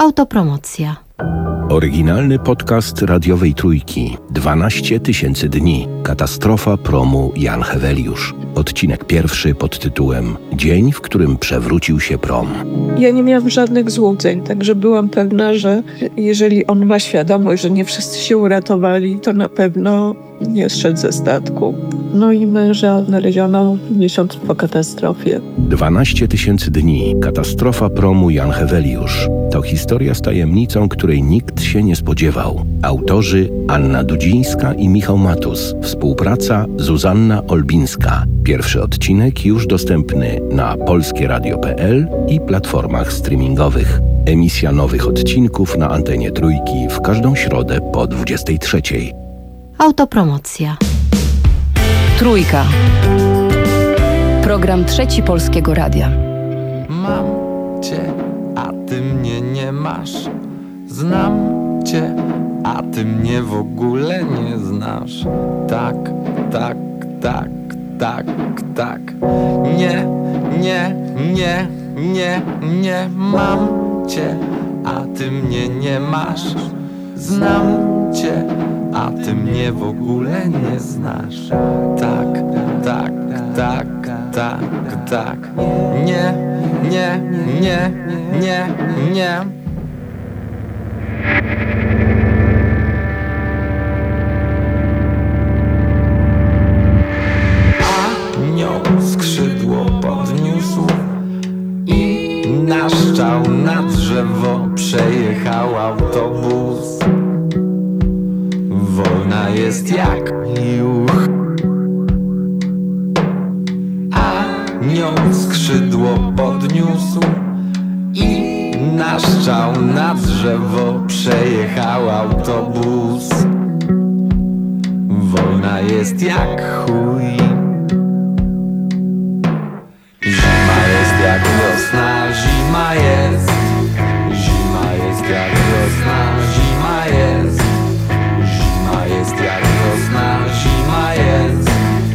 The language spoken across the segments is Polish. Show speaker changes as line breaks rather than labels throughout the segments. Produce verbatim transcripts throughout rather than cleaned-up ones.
Autopromocja.
Oryginalny podcast radiowej Trójki. dwanaście tysięcy dni. Katastrofa promu Jan Heweliusz. Odcinek pierwszy pod tytułem Dzień, w którym przewrócił się prom.
Ja nie miałam żadnych złudzeń, także byłam pewna, że jeżeli on ma świadomość, że nie wszyscy się uratowali, to na pewno nie zszedł ze statku. No i męża znaleziono miesiąc po katastrofie.
dwanaście tysięcy dni. Katastrofa promu Jan Heweliusz. To historia z tajemnicą, której nikt się nie spodziewał. Autorzy Anna Dudzińska i Michał Matus. Współpraca Zuzanna Olbińska. Pierwszy odcinek już dostępny na polskie radio kropka pe el i platformach streamingowych. Emisja nowych odcinków na antenie Trójki w każdą środę po dwudziestej trzeciej.
Autopromocja.
Trójka. Program Trzeci Polskiego Radia.
Mam cię, a ty mnie nie masz. Znam cię, a ty mnie w ogóle nie znasz. Tak, tak, tak, tak, tak. Nie, nie, nie, nie, nie. Mam cię, a ty mnie nie masz. Znam cię, a ty mnie w ogóle nie znasz. Tak, tak, tak, tak, tak. Nie, nie, nie, nie, nie. Anioł skrzydło podniósł i naszczał na drzewo. Przejechał autobus. Wolna jest jak juch. Anioł skrzydło podniósł i naszczał na drzewo. Przejechał autobus. Wolna jest jak chuj. Zima jest jak wiosna, zima jest. Zima jest jak wiosna, zima jest. Zima jest jak wiosna, zima jest.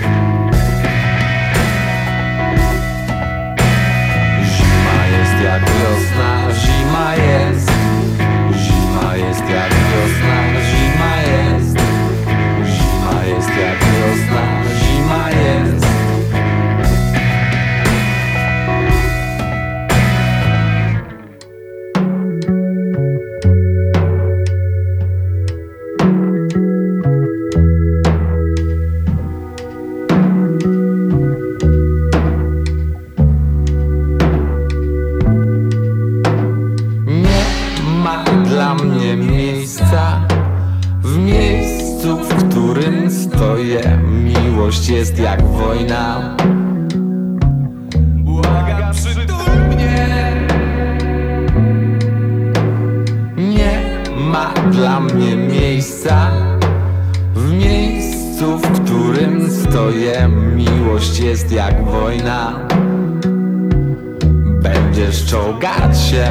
Zima jest jak wiosna, zima jest. Zima jest jak wiosna, zima jest. Zima jest jak wiosna, zima jest. Dla mnie miejsca w miejscu, w którym stoję. Miłość jest jak wojna. Błagam, przytul mnie. Nie ma dla mnie miejsca w miejscu, w którym stoję. Miłość jest jak wojna. Będziesz czołgać się.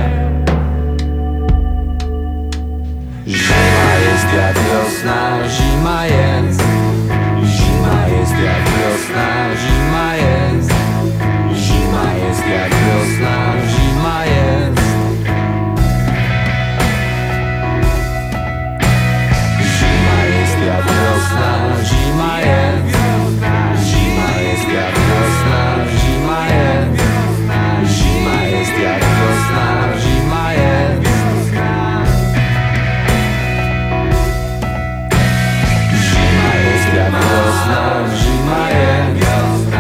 Zima jest jak wiosna, zima jest. Zima jest jak wiosna, zima jest. Zima jest jak wiosna, zima jest. Zima jest jak wiosna, zima jest. Zima jest jak wiosna, zima jest. Zima jest jak wiosna, zima jest. Jak wiosna, zima jest.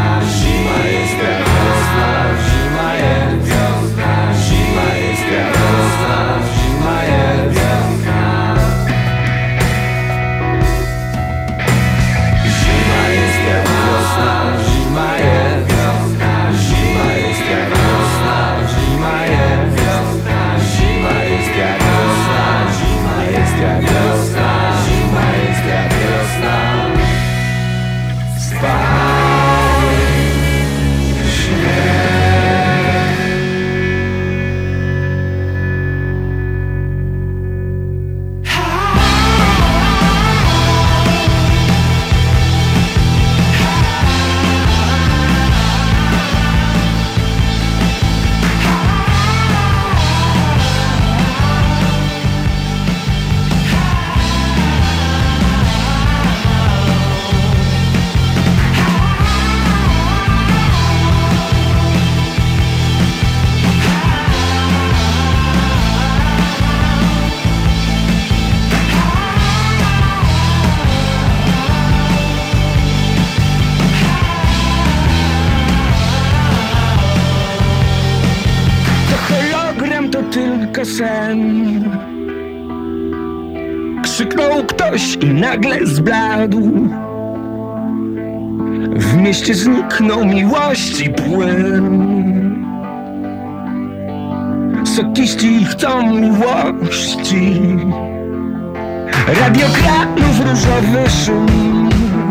tylko sen. Krzyknął ktoś i nagle zbladł. W mieście zniknął miłości płyn. Sokiści chcą miłości. Radiokranów różowy szum.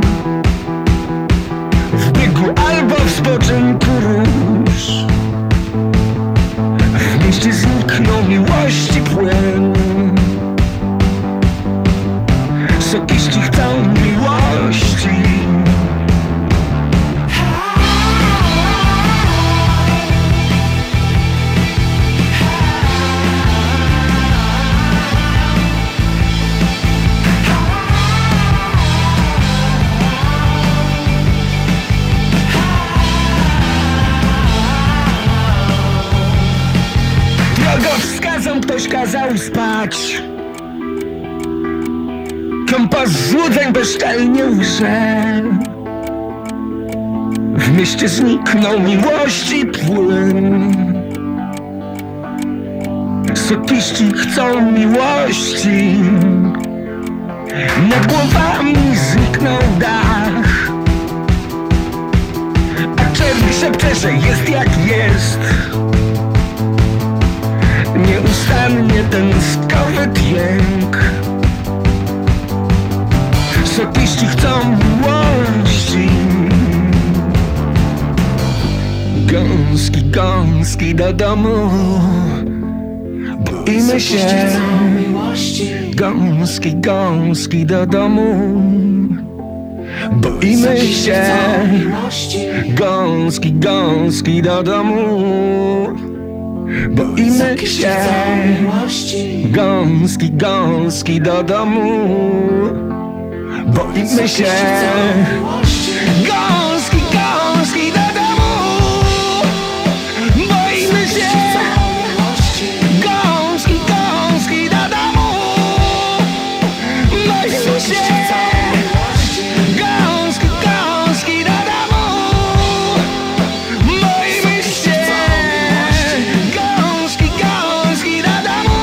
W biegu albo w spoczynku róż. W mieście zniknął miłości płyn. Sokiści chcą miłości. Drogowskazom ktoś kazał spać. Kompas złudzeń bezczelnie łże. W mieście zniknął miłości płyn. Sokiści chcą miłości. Nad głowami zniknął dach. A czerni szepcze, że jest jak jest. Nieustannie ten skowy dźwięk. Sokiści chcą miłości. Gąski, gąski do domu. Boimy się. Gąski, gąski do domu. Boimy się. Gąski, gąski do domu. Boimy się. Gąski, gąski do domu. Boimy się. Gąski, gąski do domu. Boimy się. Gąski, gąski do domu. Boimy się. Gąski, gąski do domu. Boimy się. Gąski, gąski do domu.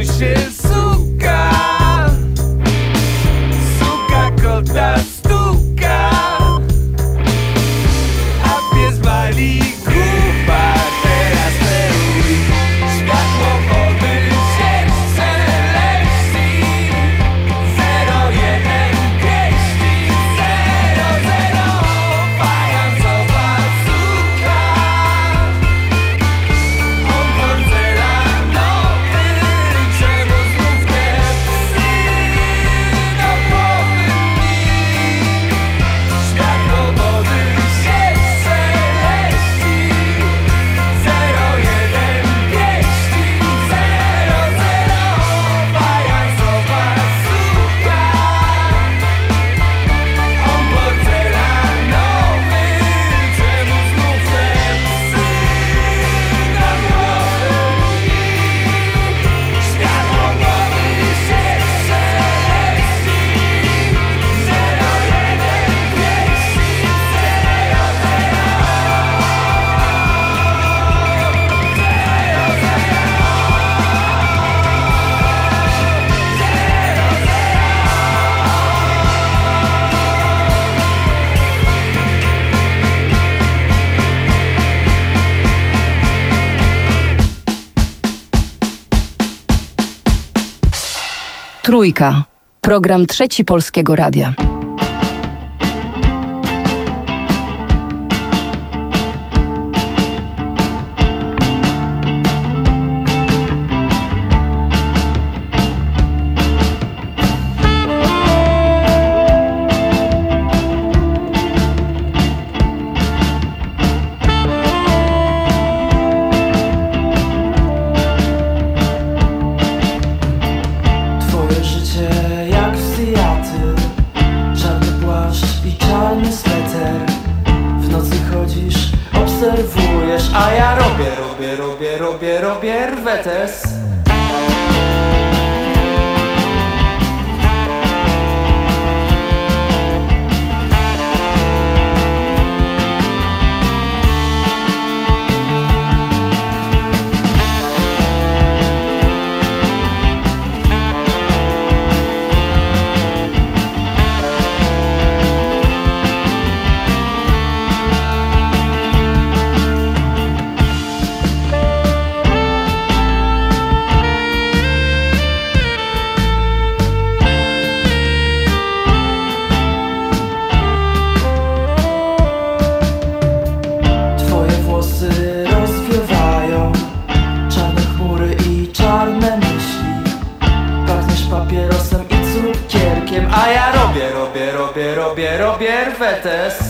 mu się suka, suka kota stuka, a pies wali kupa. Teraz peruj światło wody się szeleści. Zero jeden pieści, zero zero fajansowa suka. On porcelanowy, czemu znów te psy do głowy mi? Światło wody się szeleści. Zero jeden pieści, zero zero fajansowa suka. On porcelanowy, czemu znów te psy do głowy mi? Światło wody się szeleści. Zero jeden pieści, zero
Trójka. Program Trzeci Polskiego Radia.
Twoje życie jak Fiaty, czarny płaszcz i czarny sweter. W nocy chodzisz, obserwujesz, a ja robię, robię, robię, robię, robię rwetes. Twoje włosy rozwiewają czarne chmury i czarne myśli. Pachniesz papierosem i cukierkiem, a ja robię, robię, robię, robię, robię rwetes.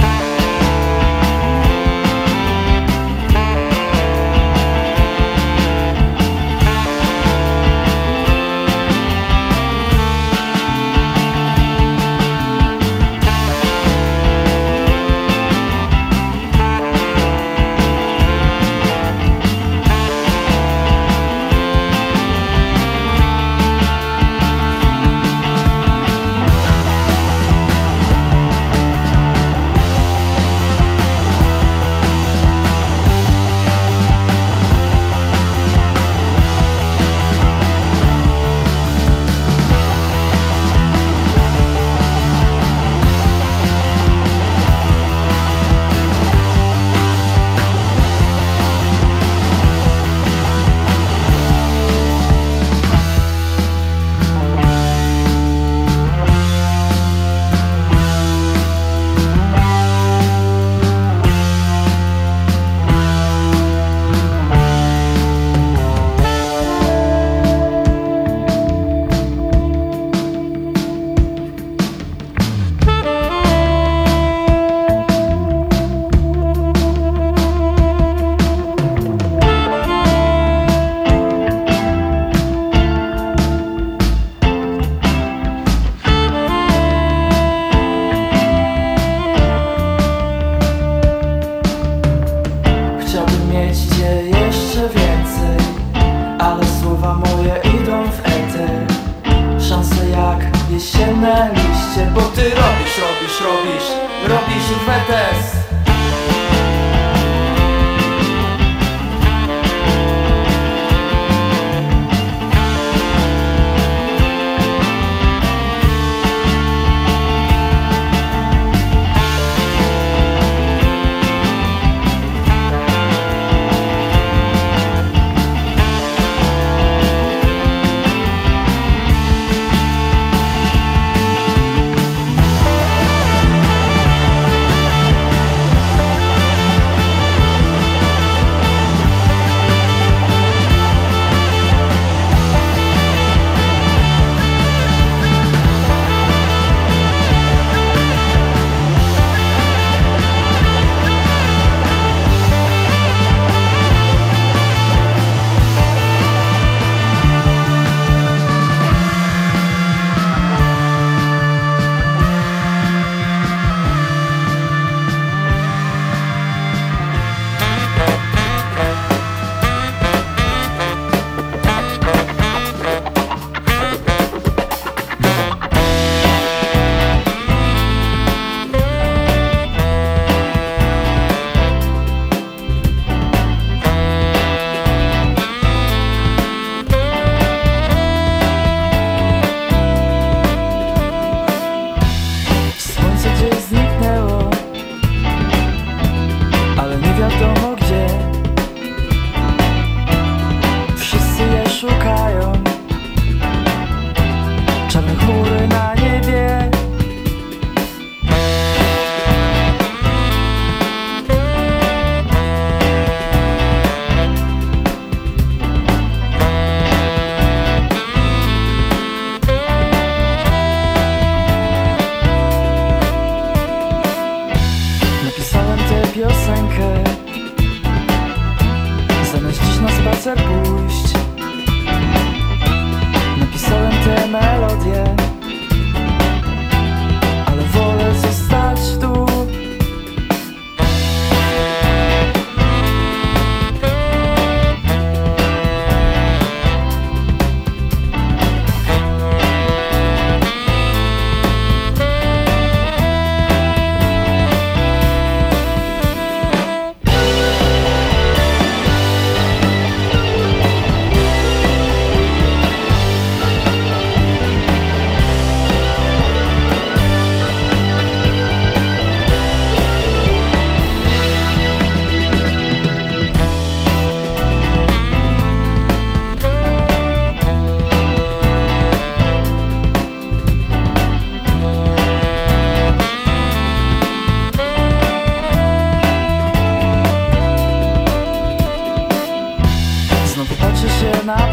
Chciałbym mieć cię jeszcze więcej, ale słowa moje idą w eter. Szanse jak jesienne liście, bo ty robisz, robisz, robisz, robisz rwetes.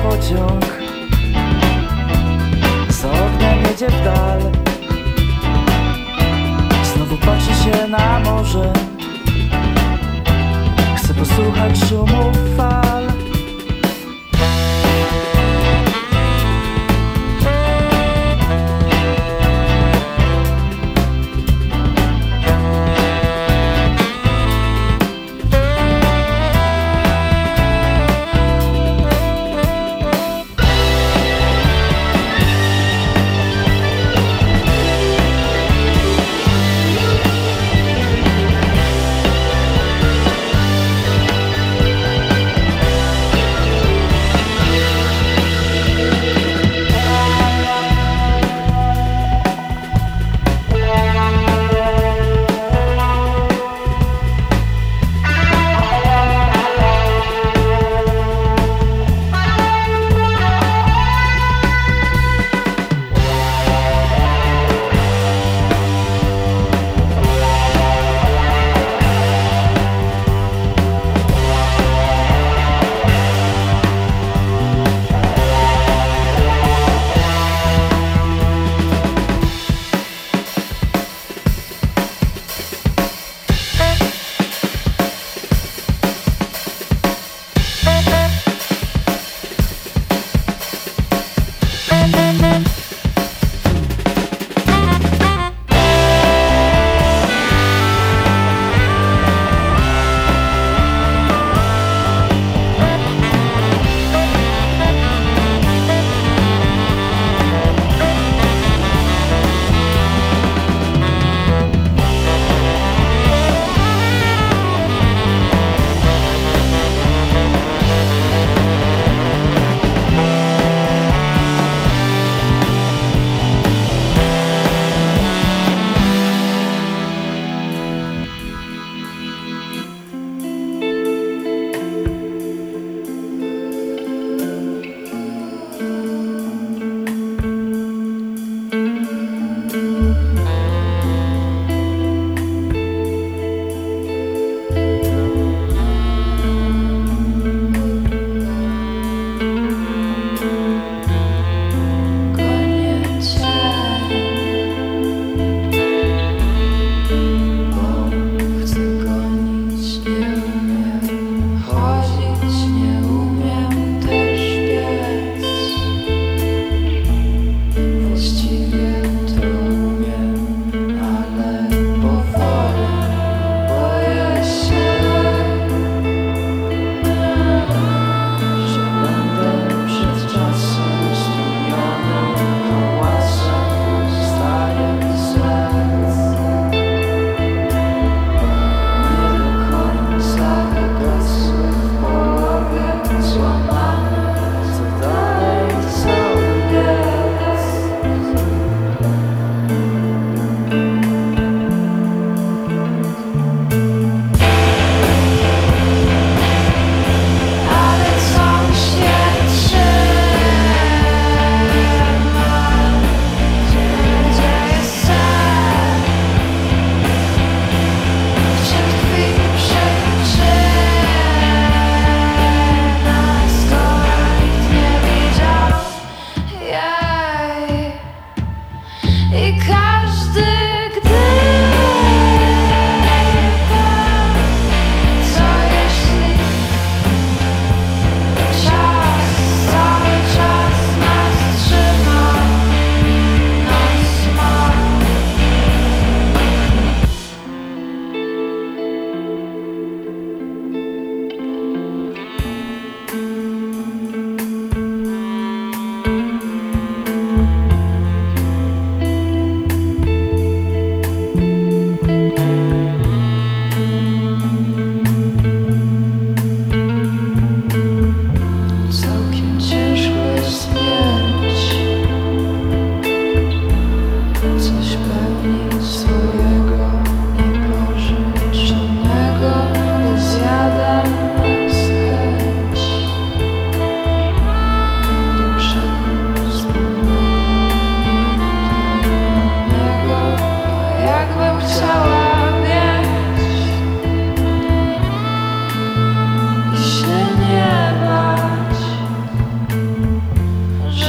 pociąg za oknem jedzie w dal. Znowu patrzy się na morze, chcę posłuchać szumów fal.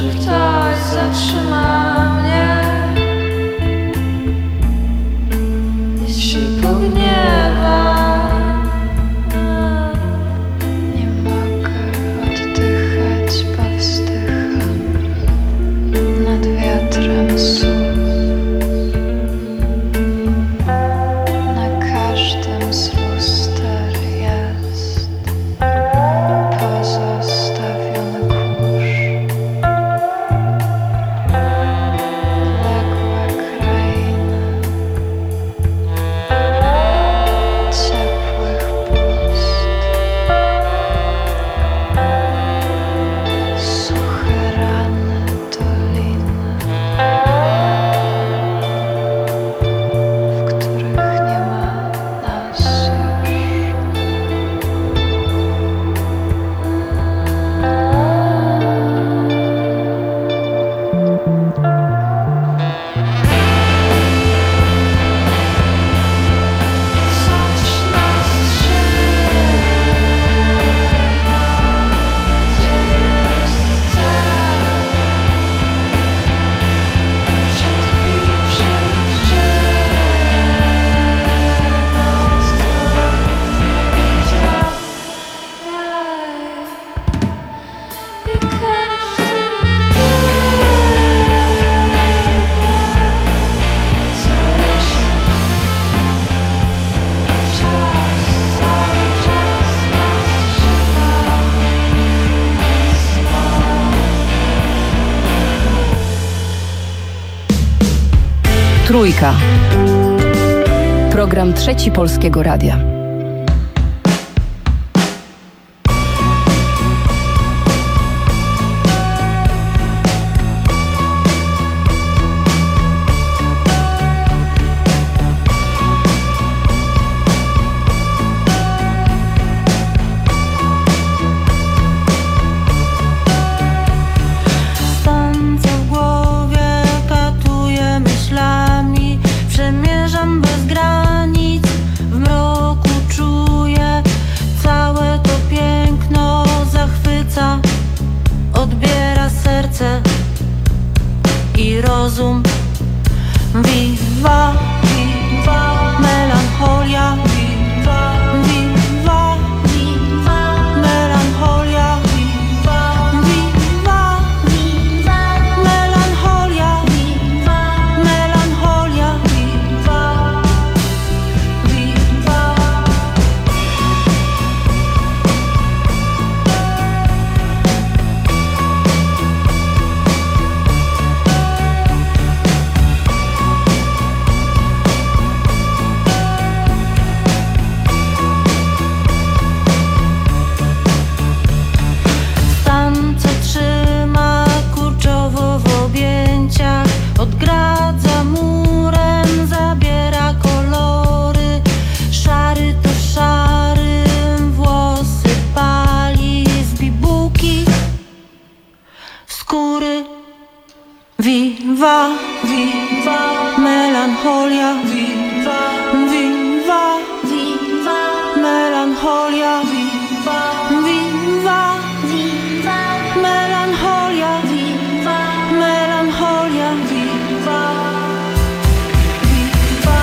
że ktoś zatrzyma mnie, jeśli pogniewa. Nie mogę oddychać, powzdycham nad wiatrem słów. Na każdym z luster jest pozostawiony kurz. Ległe krainy ciepłych pust, suche rany doliny, w których nie ma nas już. Coś nas trzyma, gdzie jest cel, przed piwszym nas i każdy
Trójka. Program Trzeci Polskiego Radia.
Stan co w głowie katuje myślami, przemierzam bez granic, w mroku czuję całe to piękno, zachwyca, odbiera serce i rozum. Viva, viva, melancholia, viva, viva, viva, melancholia, viva, viva, viva, melancholia, viva, melancholia, viva, viva. Stan, co trzyma kurczowo w objęciach, odgradza murem, zabiera kolory. Szary to szary, włosy pali z bibułki w skóry. Viva, viva, melancholia, viva, viva, viva, melancholia, viva, viva, viva, melancholia, viva, melancholia, viva, viva.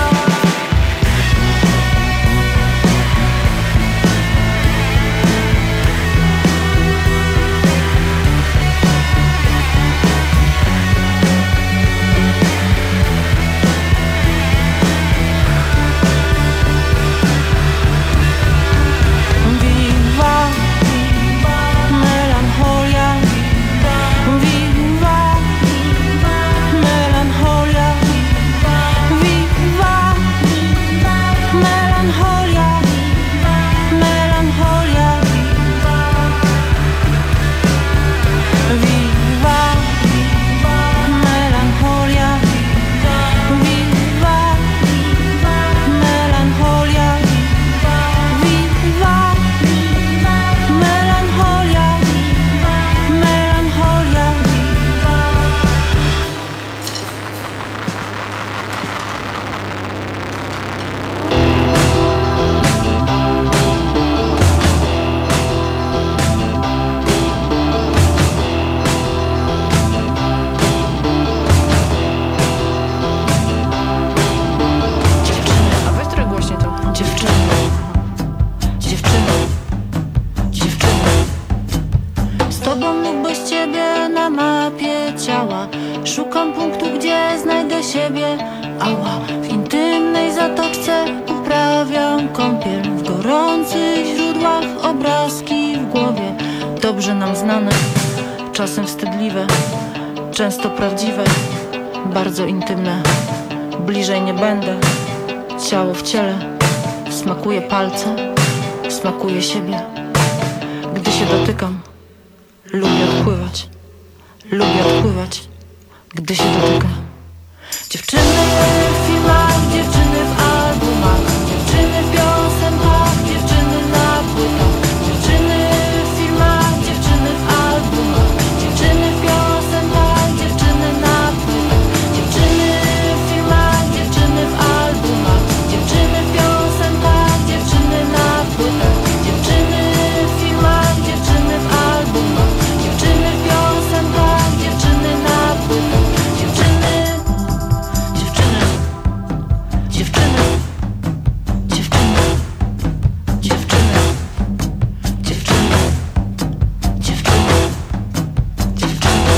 ciała. Szukam punktu, gdzie znajdę siebie. Ała, w intymnej zatoczce uprawiam kąpiel. W gorących źródłach obrazki w głowie. Dobrze nam znane, czasem wstydliwe, często prawdziwe, bardzo intymne. Bliżej nie będę, ciało w ciele. Smakuje palce, smakuje siebie. Gdy się dotykam, lubię odpływać. Lubię odpływać, gdy się dotykam. Dziewczyny w filmach, dziewczyny w albumach, dziewczyny w piosenkach, dziewczyny na płytach. Dziewczyny w filmach, dziewczyny w albumach, dziewczyny w piosenkach, dziewczyny na płytach. Dziewczyny w filmach, dziewczyny w albumach, dziewczyny w piosenkach, dziewczyny na płytach. Dziewczyny w filmach, dziewczyny w albumach, dziewczyny w piosenkach, dziewczyny na płytach. Dziewczyny, dziewczyny, dziewczyny, dziewczyny, dziewczyny, dziewczyny, dziewczyny, dziewczyny.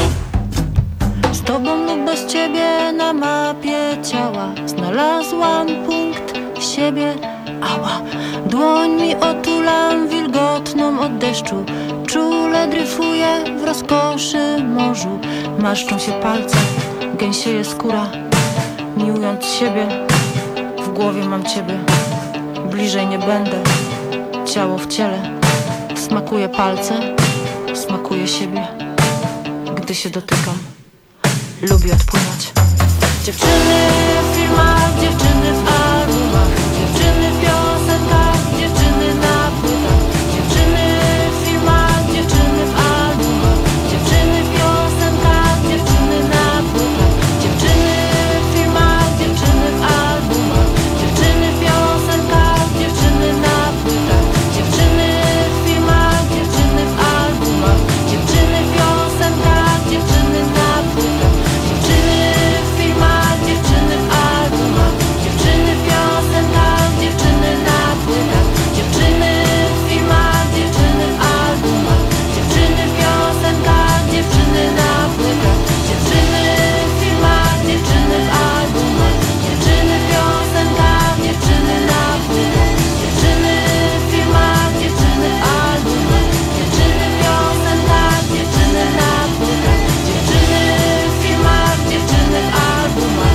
Z tobą lub bez ciebie na mapie ciała znalazłam punkt siebie. Ała, dłoń mi otulam wilgotną od deszczu. Czule dryfuję w rozkoszy morzu. Marszczą się palce, gęsieje skóra. Miłując siebie, w głowie mam ciebie. Bliżej nie będę, ciało w ciele. Smakuje palce, smakuje siebie. Gdy się dotykam, lubię odpłynąć. Dziewczyny w filmach, dziewczyny w albumach, dziewczyny w piosenkach, dziewczyny na płytach. Dziewczyny w filmach, dziewczyny w albumach, dziewczyny w piosenkach, dziewczyny na płytach. Dziewczyny w filmach, dziewczyny w albumach, dziewczyny w piosenkach, dziewczyny na płytach. Dziewczyny w filmach, dziewczyny w albumach, dziewczyny w piosenkach, dziewczyny na płytach. Dziewczyny w filmach, dziewczyny w albumach, dziewczyny w piosenkach, dziewczyny na płytach. Dziewczyny w filmach, dziewczyny w albumach, dziewczyny w piosenkach, dziewczyny na płytach. Dziewczyny w filmach, dziewczyny w albumach, dziewczyny w piosenkach, dziewczyny na płytach. Dziewczyny w filmach, dziewczyny w albumach, dziewczyny w piosenkach, dziewczyny na płytach. Dziewczyny w filmach, dziewczyny w albumach.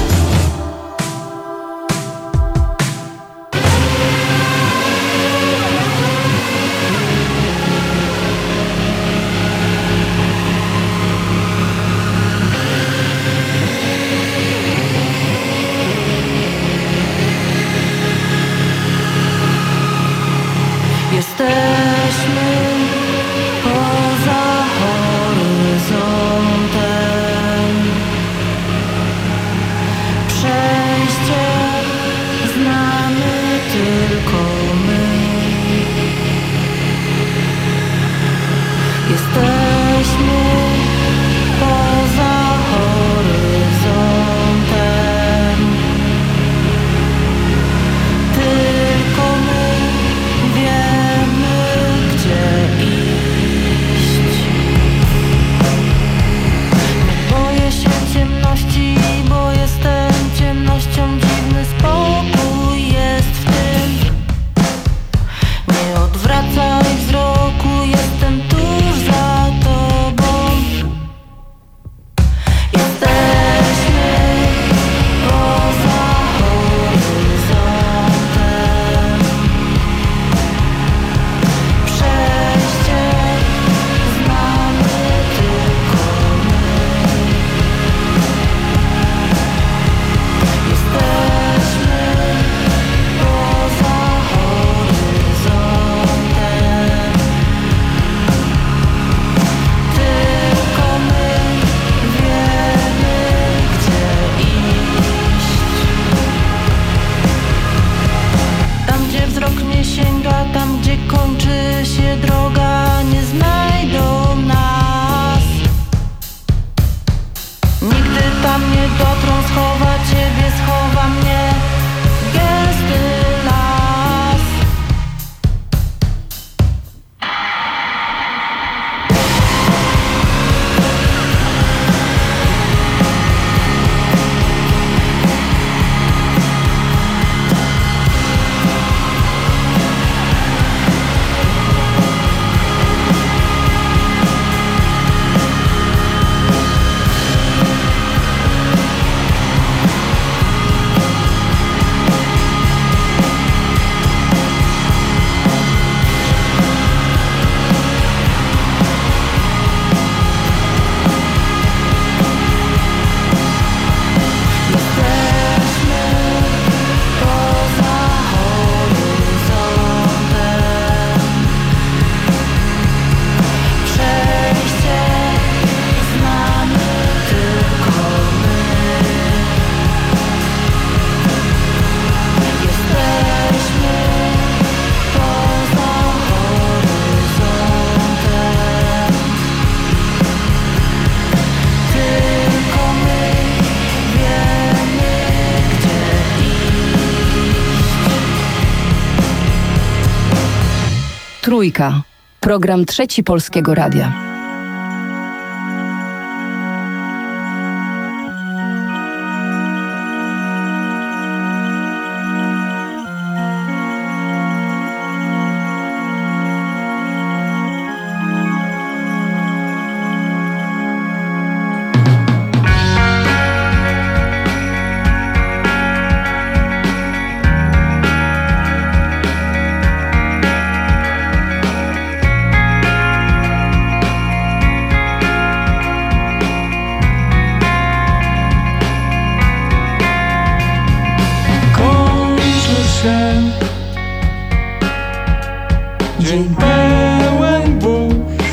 Jesteśmy poza horyzontem. Przejście znamy tylko my. Jesteśmy poza horyzontem. Tylko my wiemy, gdzie iść. Nie boję się ciemności, bo jestem ciemnością. Dziwny spokój jest w tym. Nie odwracaj wzroku, jestem tuż za tobą. Jesteśmy poza horyzontem. Przejście znamy tylko my. Jesteśmy poza horyzontem. Tylko my wiemy, gdzie iść. Tam, gdzie wzrok nie sięga, tam, gdzie kończy się droga, nie znajdą nas. Nigdy tam nie dotrą, schowa ciebie, schowa mnie gęsty las.
Trójka. Program Trzeci Polskiego Radia.
Dzień pełen burz,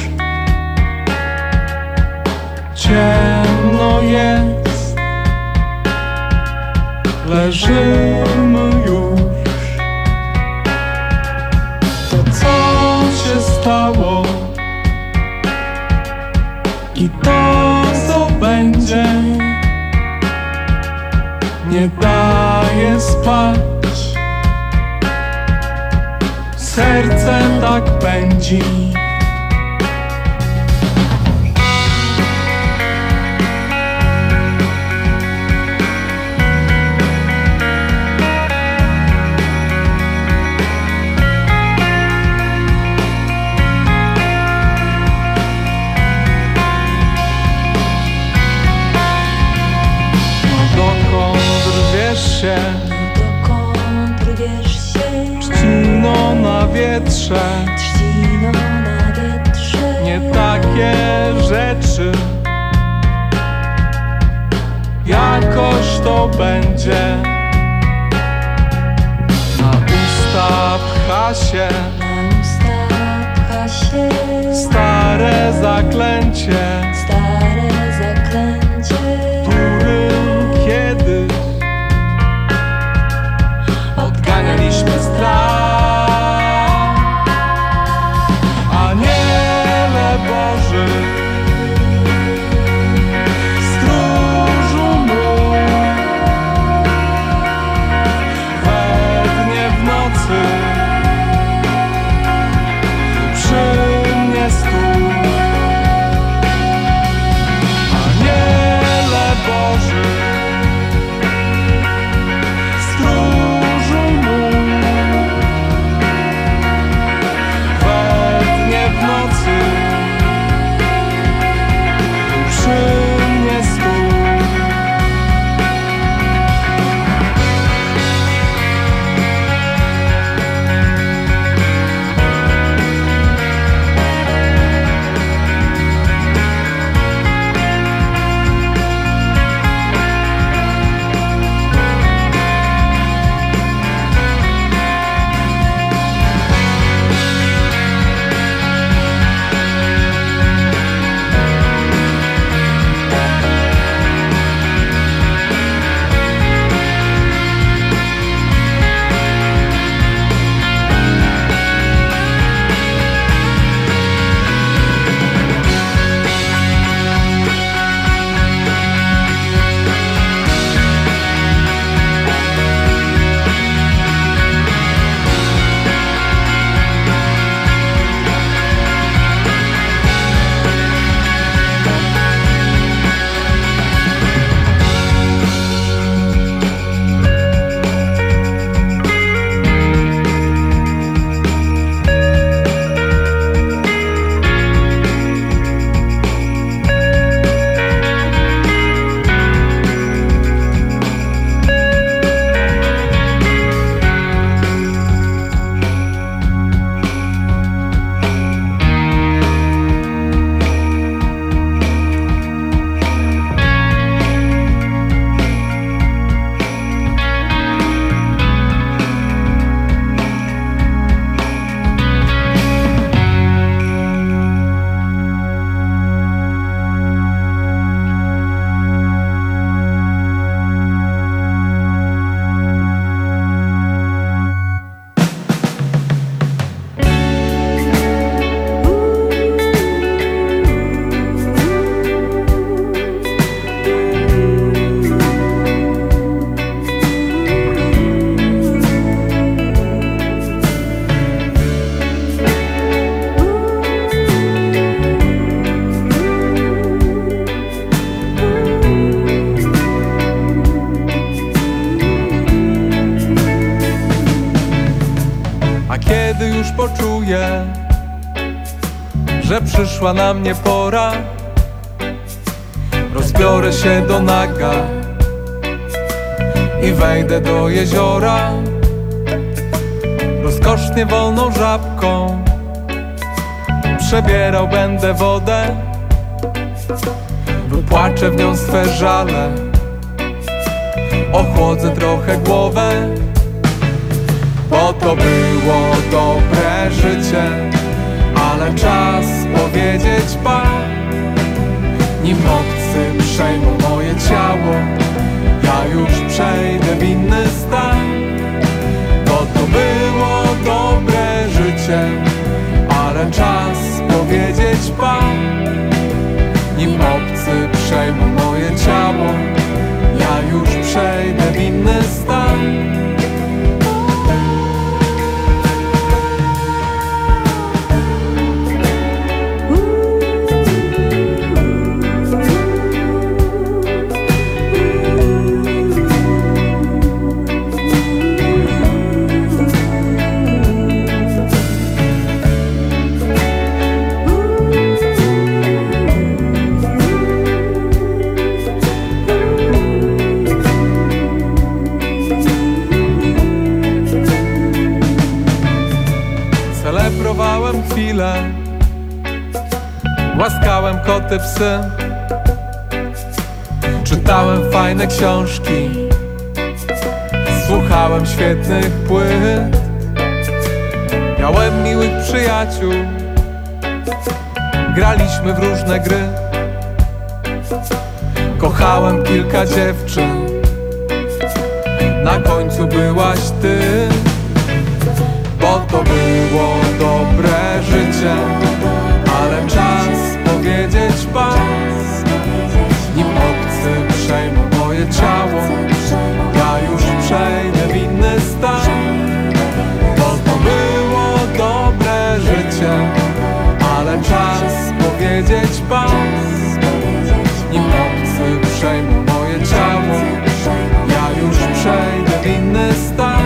ciemno jest, leżymy już. To co się stało i to co będzie, nie daje spać. Serce tak pędzi. No dokąd rwiesz się? Trzcino na wietrze,
Trzcino na wietrze.
nie takie rzeczy. Jakoś to będzie. Na usta pcha się,
Na usta pcha się
stare zaklęcie,
stare zaklęcie,
którym kiedyś odganialiśmy strach. Aniele Boży, stróżu mój, we dnie w nocy przy mnie stój. poczuję, że przyszła na mnie pora, rozbiorę się do naga i wejdę do jeziora. Rozkosznie wolną żabką przebierał będę wodę, wypłaczę w nią swe żale, ochłodzę trochę głowę. Bo to było dobre życie, ale czas powiedzieć pa. Nim obcy przejmą moje ciało, ja już przejdę w inny stan. Bo to było dobre życie, ale czas powiedzieć pa. Nim obcy przejmą moje ciało, ja już przejdę w inny stan. Celebrowałem chwilę, głaskałem koty, psy, czytałem fajne książki, słuchałem świetnych płyt. Miałem miłych przyjaciół, graliśmy w różne gry. Kochałem kilka dziewczyn, na końcu byłaś ty. Bo to było dobre życie, ale czas powiedzieć pa. Nim obcy przejmą moje ciało, ja już przejdę w inny stan. Bo to było dobre życie, ale czas powiedzieć pa. Nim obcy przejmą moje ciało, ja już przejdę w inny stan.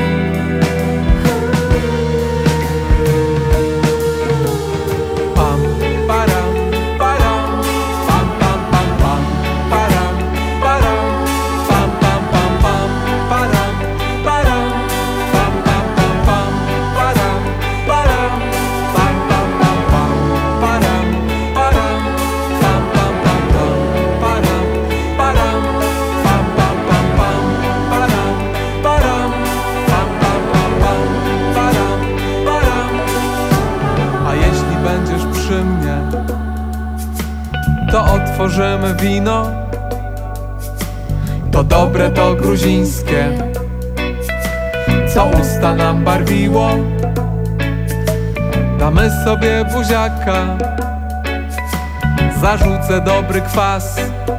To otworzymy wino, to dobre, to gruzińskie, co usta nam barwiło. Damy sobie buziaka, zarzucę dobry kwas.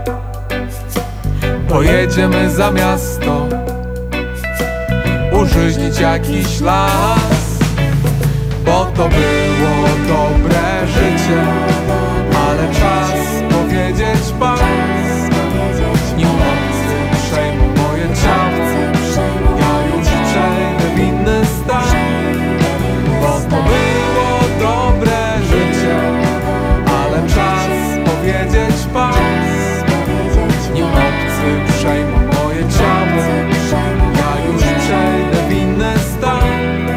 Pojedziemy za miasto, użyźnić jakiś las. Bo to było dobre życie, ale czas powiedzieć pa. Nim obcy przejmą moje ciało, ja już przejdę w inny stan. Bo to było dobre życie, ale czas powiedzieć pa. Nim obcy przejmą moje ciało, ja już przejdę w inny stan.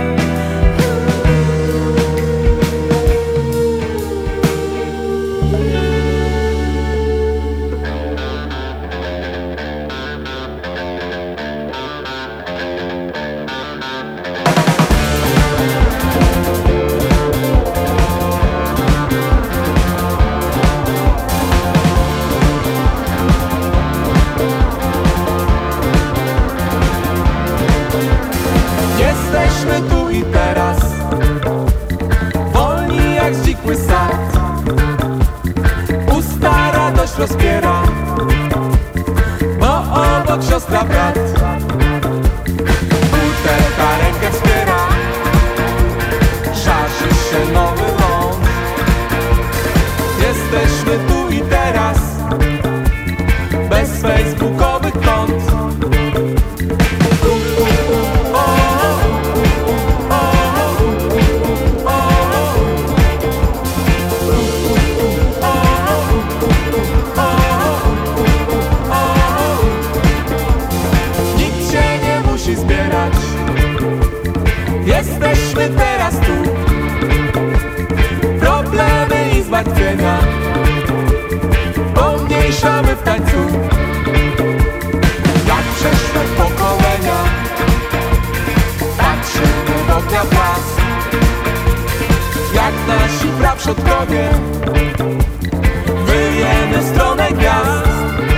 Jesteśmy tu i teraz, wolni jak zdzikły sad. Usta radość rozpiera, bo obok siostra, brat. Butelka rękę wspiera, szarzy się nowy ląd. Jesteśmy tu i teraz, bez facebookowych kont. Oh, mieszamy w tańcu. Jak przeszłe pokolenia patrzymy w ognia blask, jak nasi praprzodkowie wyjemy w stronę gwiazd.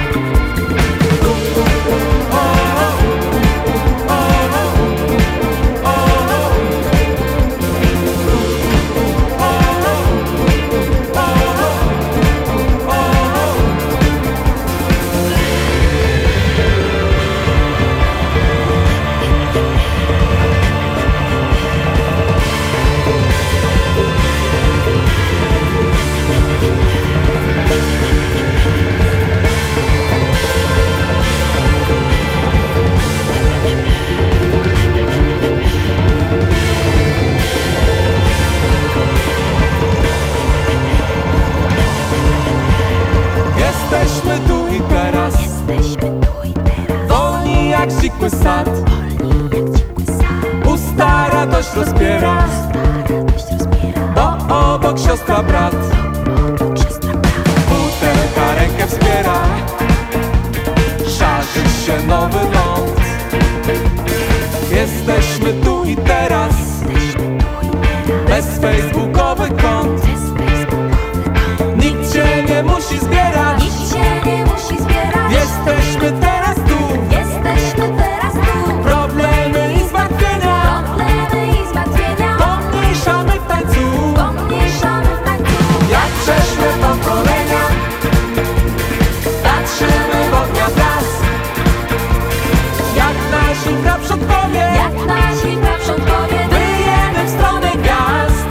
Jesteśmy tu i teraz, wolni jak zikły sad. Usta radość rozbiera, bo obok siostra brat. Butelka rękę wspiera, szarzy się nowy ląd. Jesteśmy tu i teraz, bez facebookowych kont. Nikt się nie musi zbierać,
Nikt się nie musi zbierać.
jesteśmy teraz tu.
Jesteśmy teraz tu.
Problemy i zmartwienia
Problemy i zmartwienia
pomniejszamy w tańcu.
pomniejszamy w tańcu.
Jak przeszłe pokolenia patrzymy w ognia blask, jak nasi praprzodkowie
Jak nasi praprzodkowie
wyjemy w stronę gwiazd.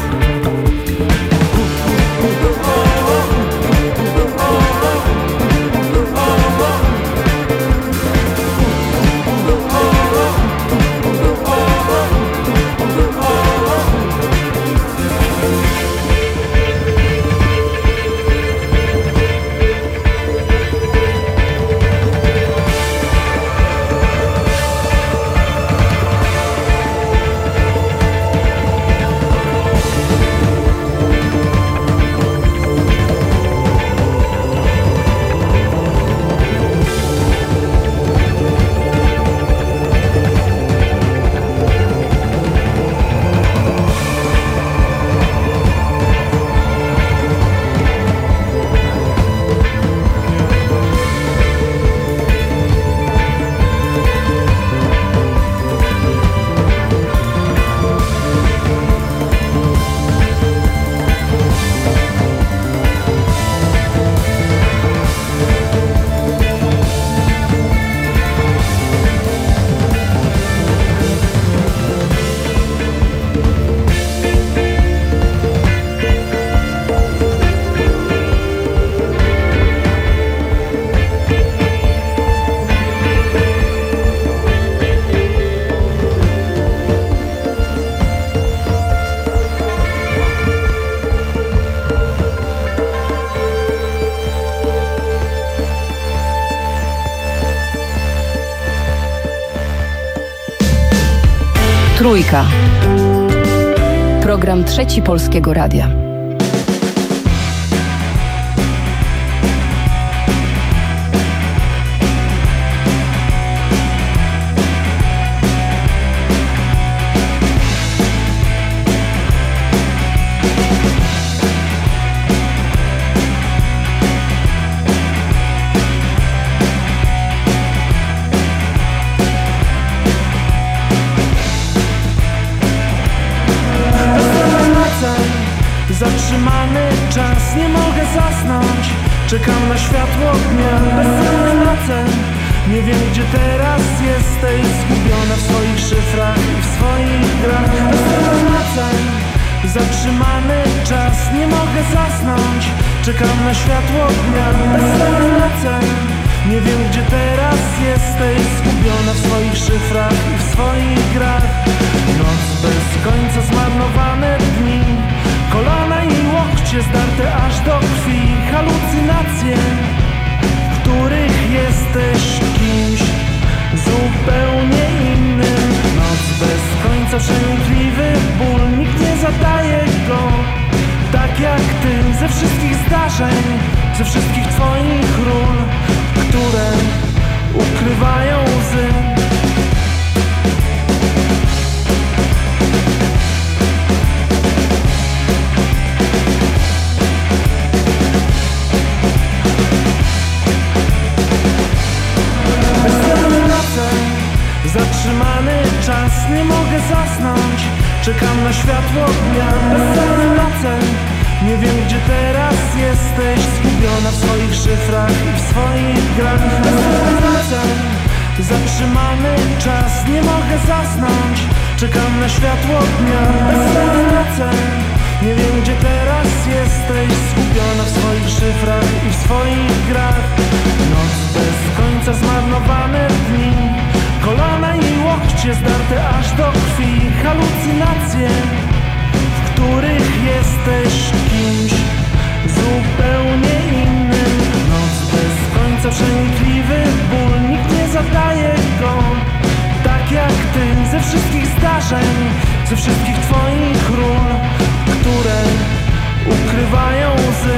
Trójka. Program Trzeci Polskiego Radia.
Zatrzymany czas, nie mogę zasnąć. Czekam na światło dnia, bezsenny nocem. Nie wiem gdzie teraz jesteś, zgubiona w swoich szyfrach i w swoich grach. Bezsenny nocem, zatrzymany czas, nie mogę zasnąć. Czekam na światło dnia, bezsenny nocem. Nie wiem gdzie teraz jesteś, zgubiona w swoich szyfrach i w swoich grach. Noc bez końca, zmarnowane dni, kolana i łokcie zdarte aż do krwi. Halucynacje, w których jesteś kimś zupełnie innym. Noc bez końca, przenikliwy ból, nikt nie zadaje go tak jak ty. Ze wszystkich zdarzeń, ze wszystkich twoich ról nie mogę zasnąć. Czekam na światło dnia, bezsenne noce. Nie wiem gdzie teraz jesteś, zgubiona w swoich szyfrach i w swoich grach. Bezsenne noce, zatrzymany czas, nie mogę zasnąć. Czekam na światło dnia, bezsenne noce. Nie wiem gdzie teraz jesteś, zgubiona w swoich szyfrach i w swoich grach. Noc bez końca, zmarnowane dni, kolana i łokcie zdarte aż do krwi. Halucynacje, w których jesteś kimś zupełnie innym. Noc bez końca, przenikliwy ból, nikt nie zadaje go tak jak ty. Ze wszystkich zdarzeń, ze wszystkich twoich ról, które ukrywają łzy.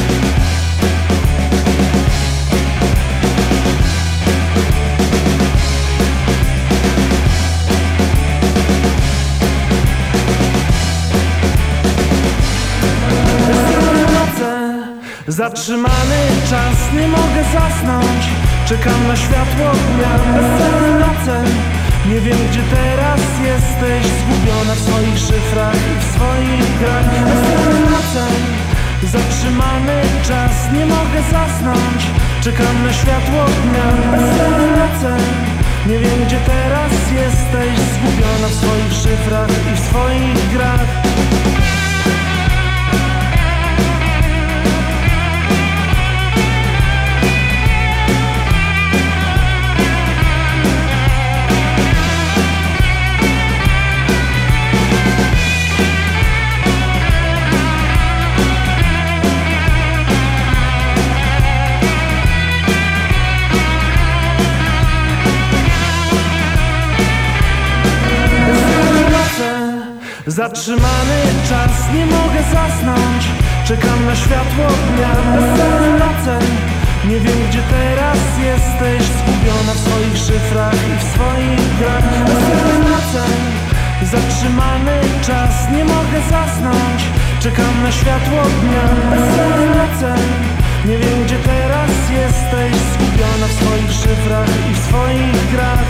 Zatrzymany czas, nie mogę zasnąć. Czekam na światło dnia, bezsenne noce. Nie wiem gdzie teraz jesteś, zgubiona w swoich szyfrach i w swoich grach. Bezsenne noce, zatrzymany czas, nie mogę zasnąć. Czekam na światło dnia, bezsenne noce. Nie wiem gdzie teraz jesteś, zgubiona w swoich szyfrach i w swoich grach. Zatrzymany czas, nie mogę zasnąć. Czekam na światło dnia, bezsenne noce. Nie wiem gdzie teraz jesteś, zgubiona w swoich szyfrach i w swoich grach. Bezsenne noce, zatrzymany czas, nie mogę zasnąć. Czekam na światło dnia, bezsenne noce. Nie wiem gdzie teraz jesteś, zgubiona w swoich szyfrach i w swoich grach.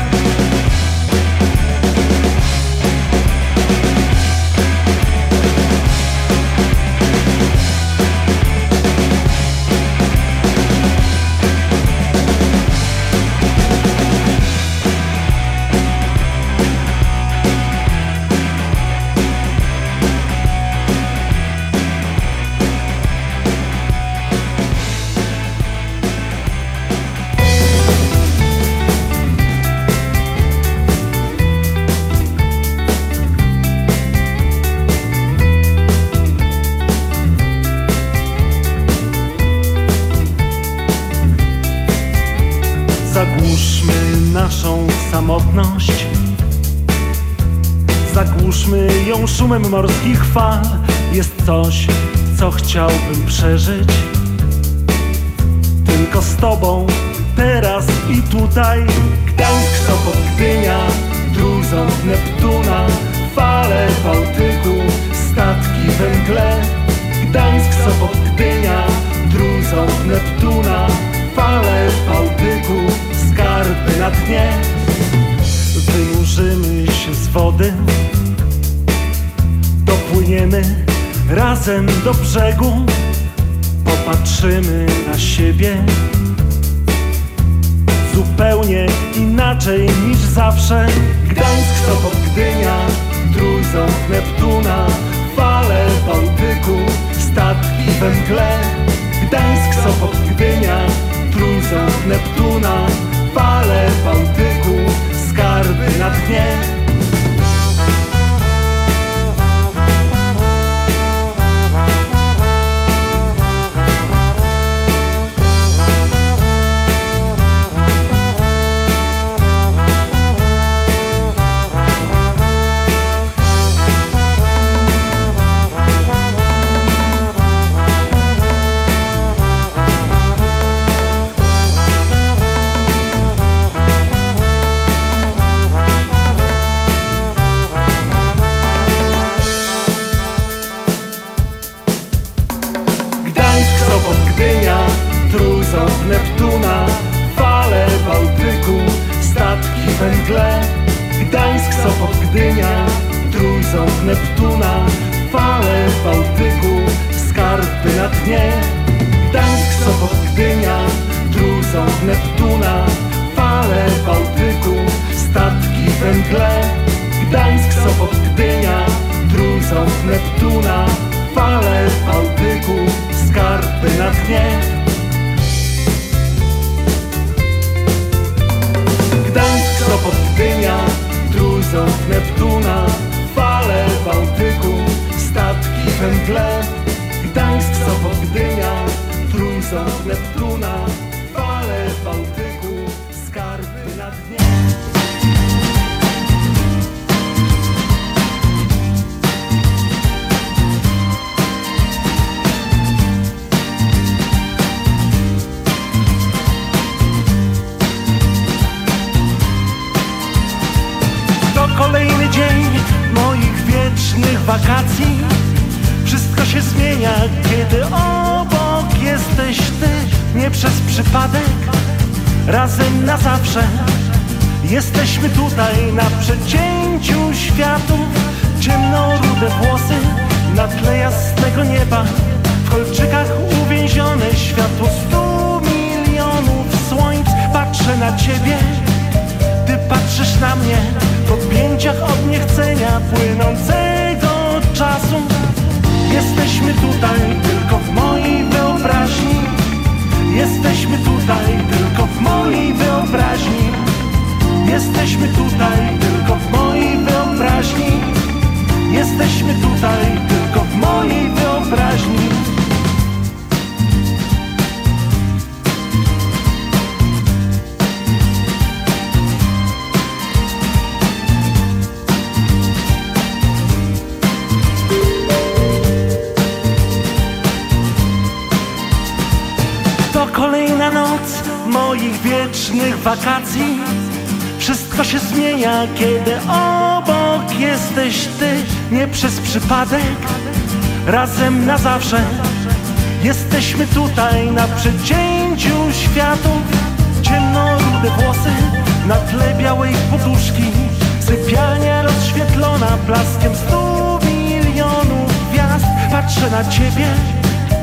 Zagłuszmy naszą samotność, zagłuszmy ją szumem morskich fal. Jest coś, co chciałbym przeżyć tylko z tobą, teraz i tutaj. Gdańsk, Sopot, Gdynia, trójząb Neptuna, fale Bałtyku, statki we mgle. Gdańsk, Sopot, Gdynia, trójząb Neptuna, fale Bałtyku, skarby na dnie. Wynurzymy się z wody, dopłyniemy razem do brzegu. Popatrzymy na siebie zupełnie inaczej niż zawsze. Gdańsk, Sopot, Gdynia, trójząb Neptuna, fale Bałtyku, statki we mgle. Gdańsk, Sopot, Gdynia, trójząb Neptuna, fale Bałtyku, skarby na dnie. trójząb Neptuna, fale Bałtyku, skarby na dnie. Gdańsk, Sopot, Gdynia, trójząb Neptuna, fale Bałtyku, statki węgle. Gdańsk, Sopot, Gdynia, trójząb Neptuna, fale Bałtyku, skarby na dnie. Kolejny dzień moich wiecznych wakacji. Wszystko się zmienia, kiedy obok jesteś ty. Nie przez przypadek, razem na zawsze. Jesteśmy tutaj na przecięciu światów. Ciemnorude włosy na tle jasnego nieba. W kolczykach uwięzione światło stu milionów słońc. Patrzę na ciebie, ty patrzysz na mnie. W objęciach od niechcenia płynącego czasu. Jesteśmy tutaj tylko w mojej wyobraźni. Jesteśmy tutaj tylko w mojej wyobraźni. Jesteśmy tutaj tylko w mojej wyobraźni. Jesteśmy tutaj tylko w mojej wyobraźni. Kolejna noc moich wiecznych wakacji. Wszystko się zmienia, kiedy obok jesteś ty. Nie przez przypadek, razem na zawsze. Jesteśmy tutaj na przecięciu światów. Ciemnorude włosy na tle białej poduszki. Sypialnia rozświetlona blaskiem stu milionów gwiazd. Patrzę na ciebie,